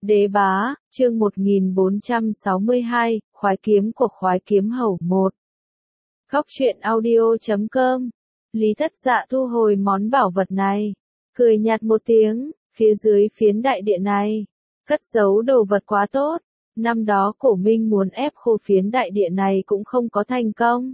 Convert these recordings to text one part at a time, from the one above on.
Đế bá, chương 1462, khoái kiếm của khoái kiếm hầu 1. Góc truyện audio.com. Lý Thất Dạ thu hồi món bảo vật này, cười nhạt một tiếng, phía dưới phiến đại điện này, cất giấu đồ vật quá tốt. Năm đó Cổ Minh muốn ép khô phiến đại điện này cũng không có thành công.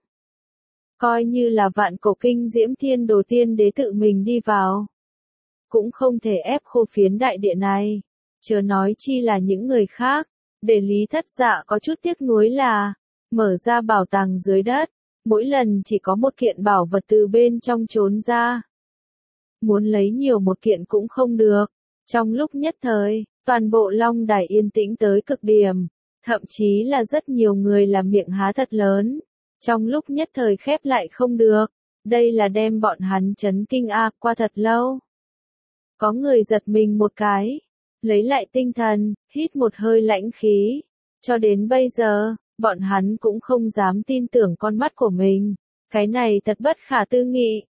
Coi như là vạn cổ kinh diễm thiên đồ tiên đế tự mình đi vào, cũng không thể ép khô phiến đại điện này. Chớ nói chi là những người khác. Để Lý Thất Dạ có chút tiếc nuối là, mở ra bảo tàng dưới đất, mỗi lần chỉ có một kiện bảo vật từ bên trong trốn ra. Muốn lấy nhiều một kiện cũng không được. Trong lúc nhất thời, toàn bộ Long Đài yên tĩnh tới cực điểm, thậm chí là rất nhiều người làm miệng há thật lớn. Trong lúc nhất thời khép lại không được, đây là đem bọn hắn chấn kinh qua thật lâu. Có người giật mình một cái, lấy lại tinh thần, hít một hơi lãnh khí. Cho đến bây giờ, bọn hắn cũng không dám tin tưởng con mắt của mình. Cái này thật bất khả tư nghị.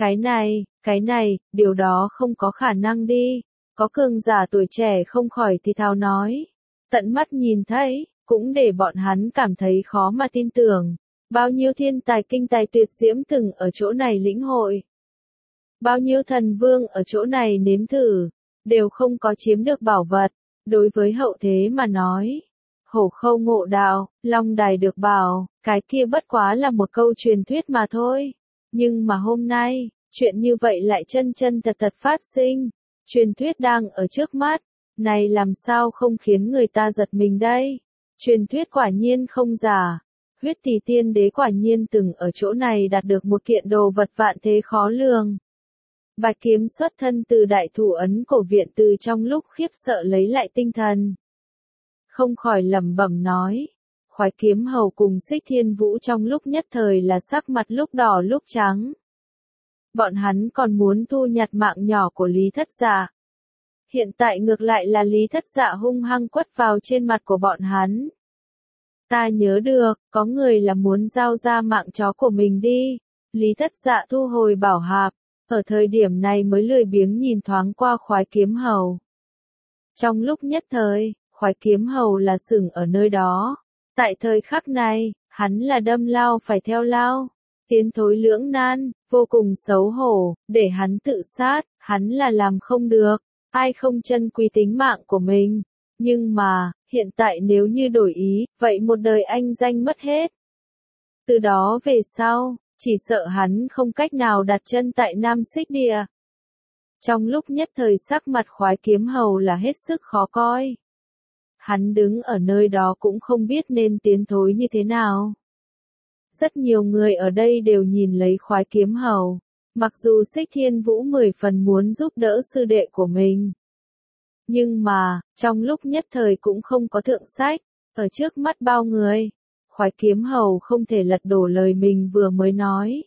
Cái này, điều đó không có khả năng đi. Có cường giả tuổi trẻ không khỏi thì thào nói. Tận mắt nhìn thấy, cũng để bọn hắn cảm thấy khó mà tin tưởng. Bao nhiêu thiên tài kinh tài tuyệt diễm từng ở chỗ này lĩnh hội. Bao nhiêu thần vương ở chỗ này nếm thử, đều không có chiếm được bảo vật. Đối với hậu thế mà nói, hổ khâu ngộ đạo, Long Đài được bảo, cái kia bất quá là một câu truyền thuyết mà thôi. Nhưng mà hôm nay, chuyện như vậy lại chân chân thật thật phát sinh. Truyền thuyết đang ở trước mắt, này làm sao không khiến người ta giật mình đây? Truyền thuyết quả nhiên không giả. Huyết Tỷ Tiên Đế quả nhiên từng ở chỗ này đạt được một kiện đồ vật vạn thế khó lường. Bạch kiếm xuất thân từ đại thủ ấn cổ viện, từ trong lúc khiếp sợ lấy lại tinh thần. Không khỏi lẩm bẩm nói. Khoái kiếm hầu cùng Xích Thiên Vũ trong lúc nhất thời là sắc mặt lúc đỏ lúc trắng. Bọn hắn còn muốn thu nhặt mạng nhỏ của Lý Thất Dạ. Hiện tại ngược lại là Lý Thất Dạ hung hăng quất vào trên mặt của bọn hắn. Ta nhớ được, có người là muốn giao ra mạng chó của mình đi. Lý Thất Dạ thu hồi bảo hạp. Ở thời điểm này mới lười biếng nhìn thoáng qua khoái kiếm hầu. Trong lúc nhất thời, khoái kiếm hầu là sừng ở nơi đó. Tại thời khắc này, hắn là đâm lao phải theo lao. Tiến thối lưỡng nan, vô cùng xấu hổ, để hắn tự sát, hắn là làm không được. Ai không trân quý tính mạng của mình. Nhưng mà, hiện tại nếu như đổi ý, vậy một đời anh danh mất hết. Từ đó về sau, chỉ sợ hắn không cách nào đặt chân tại Nam Xích Địa. Trong lúc nhất thời sắc mặt khoái kiếm hầu là hết sức khó coi. Hắn đứng ở nơi đó cũng không biết nên tiến thối như thế nào. Rất nhiều người ở đây đều nhìn lấy khoái kiếm hầu. Mặc dù Xích Thiên Vũ 10 phần muốn giúp đỡ sư đệ của mình. Nhưng mà, trong lúc nhất thời cũng không có thượng sách. Ở trước mắt bao người, khoái kiếm hầu không thể lật đổ lời mình vừa mới nói.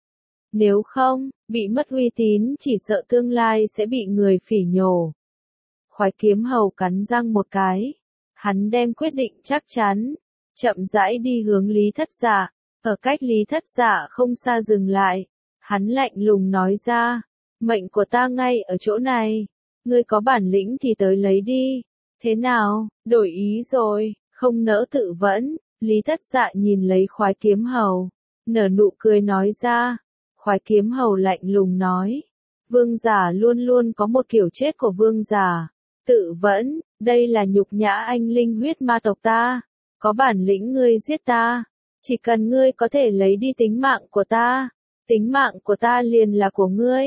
Nếu không, bị mất uy tín chỉ sợ tương lai sẽ bị người phỉ nhổ. Khoái kiếm hầu cắn răng một cái. Hắn đem quyết định chắc chắn, chậm rãi đi hướng Lý Thất Dạ. Ở cách Lý Thất Dạ không xa dừng lại. Hắn lạnh lùng nói ra, mệnh của ta ngay ở chỗ này. Ngươi có bản lĩnh thì tới lấy đi. Thế nào, đổi ý rồi, không nỡ tự vẫn. Lý Thất Dạ nhìn lấy khoái kiếm hầu, nở nụ cười nói ra. Khoái kiếm hầu lạnh lùng nói, vương giả luôn luôn có một kiểu chết của vương giả. Tự vẫn, đây là nhục nhã anh linh huyết ma tộc ta. Có bản lĩnh ngươi giết ta, chỉ cần ngươi có thể lấy đi tính mạng của ta, tính mạng của ta liền là của ngươi.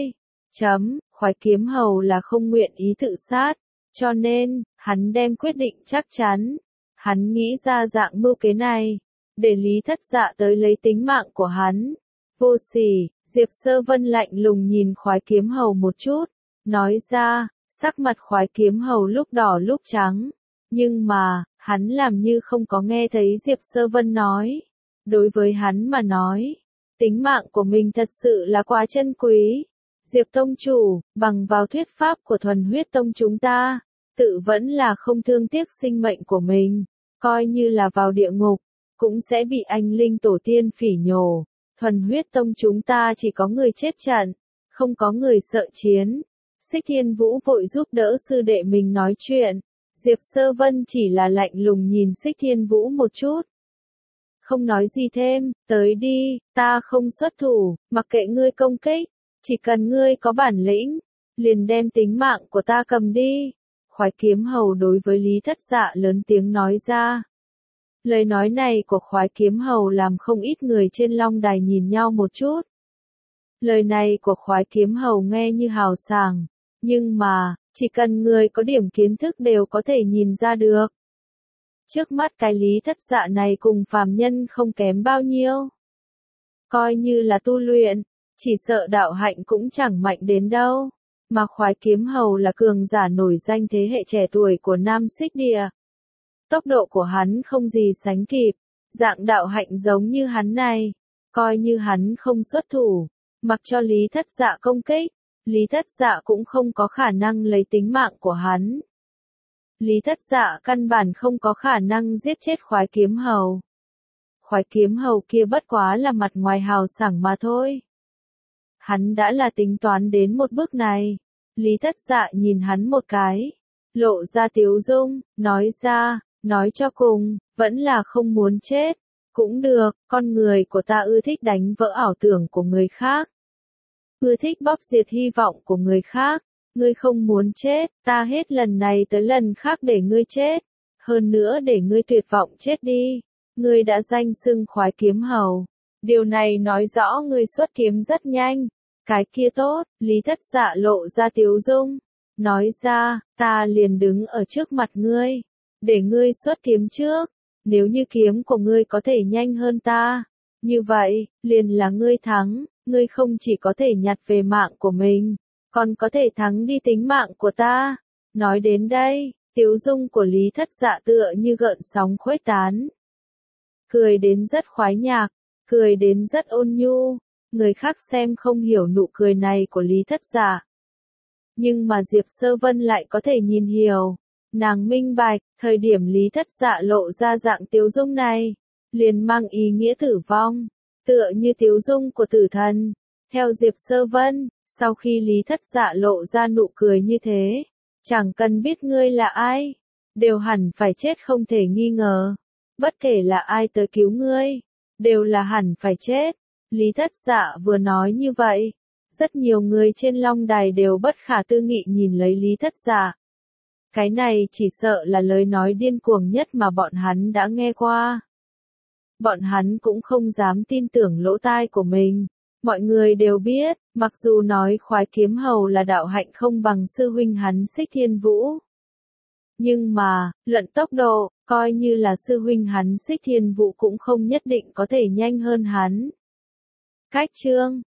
Khoái kiếm hầu là không nguyện ý tự sát, cho nên, hắn đem quyết định chắc chắn. Hắn nghĩ ra dạng mưu kế này, để Lý Thất Dạ tới lấy tính mạng của hắn. Vô sỉ, Diệp Sơ Vân lạnh lùng nhìn khoái kiếm hầu một chút, nói ra, sắc mặt khoái kiếm hầu lúc đỏ lúc trắng. Nhưng mà, hắn làm như không có nghe thấy Diệp Sơ Vân nói. Đối với hắn mà nói, tính mạng của mình thật sự là quá chân quý. Diệp Tông Chủ, bằng vào thuyết pháp của thuần huyết tông chúng ta, tự vẫn là không thương tiếc sinh mệnh của mình. Coi như là vào địa ngục, cũng sẽ bị anh linh tổ tiên phỉ nhổ. Thuần huyết tông chúng ta chỉ có người chết trận, không có người sợ chiến. Xích Thiên Vũ vội giúp đỡ sư đệ mình nói chuyện. Diệp Sơ Vân chỉ là lạnh lùng nhìn Xích Thiên Vũ một chút. Không nói gì thêm, tới đi, ta không xuất thủ, mặc kệ ngươi công kích, chỉ cần ngươi có bản lĩnh, liền đem tính mạng của ta cầm đi. Khoái Kiếm Hầu đối với Lý Thất Dạ lớn tiếng nói ra. Lời nói này của Khoái Kiếm Hầu làm không ít người trên Long Đài nhìn nhau một chút. Lời này của Khoái Kiếm Hầu nghe như hào sảng, nhưng mà, chỉ cần người có điểm kiến thức đều có thể nhìn ra được. Trước mắt cái Lý Thất Dạ này cùng phàm nhân không kém bao nhiêu. Coi như là tu luyện, chỉ sợ đạo hạnh cũng chẳng mạnh đến đâu. Mà Khoái Kiếm Hầu là cường giả nổi danh thế hệ trẻ tuổi của Nam Xích Địa. Tốc độ của hắn không gì sánh kịp, dạng đạo hạnh giống như hắn này, coi như hắn không xuất thủ, mặc cho Lý Thất Dạ công kích, Lý Thất Dạ cũng không có khả năng lấy tính mạng của hắn. Lý Thất Dạ căn bản không có khả năng giết chết Khoái Kiếm Hầu. Khoái Kiếm Hầu kia bất quá là mặt ngoài hào sảng mà thôi. Hắn đã là tính toán đến một bước này. Lý Thất Dạ nhìn hắn một cái, lộ ra tiếu dung, nói ra, nói cho cùng, vẫn là không muốn chết. Cũng được, con người của ta ưa thích đánh vỡ ảo tưởng của người khác. Ưa thích bóp diệt hy vọng của người khác. Ngươi không muốn chết, ta hết lần này tới lần khác để ngươi chết. Hơn nữa để ngươi tuyệt vọng chết đi. Ngươi đã danh xưng Khoái Kiếm Hầu. Điều này nói rõ ngươi xuất kiếm rất nhanh. Cái kia tốt, Lý Thất Dạ lộ ra tiếu dung. Nói ra, ta liền đứng ở trước mặt ngươi. Để ngươi xuất kiếm trước. Nếu như kiếm của ngươi có thể nhanh hơn ta. Như vậy, liền là ngươi thắng. Ngươi không chỉ có thể nhặt về mạng của mình, còn có thể thắng đi tính mạng của ta. Nói đến đây, tiếu dung của Lý Thất Dạ tựa như gợn sóng khuếch tán. Cười đến rất khoái nhạc, cười đến rất ôn nhu. Người khác xem không hiểu nụ cười này của Lý Thất Dạ. Nhưng mà Diệp Sơ Vân lại có thể nhìn hiểu. Nàng minh bạch, thời điểm Lý Thất Dạ lộ ra dạng tiếu dung này, liền mang ý nghĩa tử vong, tựa như tiếu dung của tử thần. Theo Diệp Sơ Vân, sau khi Lý Thất Dạ lộ ra nụ cười như thế, chẳng cần biết ngươi là ai, đều hẳn phải chết không thể nghi ngờ. Bất kể là ai tới cứu ngươi, đều là hẳn phải chết. Lý Thất Dạ vừa nói như vậy, rất nhiều người trên Long Đài đều bất khả tư nghị nhìn lấy Lý Thất Dạ. Cái này chỉ sợ là lời nói điên cuồng nhất mà bọn hắn đã nghe qua. Bọn hắn cũng không dám tin tưởng lỗ tai của mình. Mọi người đều biết, mặc dù nói Khoái Kiếm Hầu là đạo hạnh không bằng sư huynh hắn Xích Thiên Vũ. Nhưng mà, luận tốc độ, coi như là sư huynh hắn Xích Thiên Vũ cũng không nhất định có thể nhanh hơn hắn. Cách chương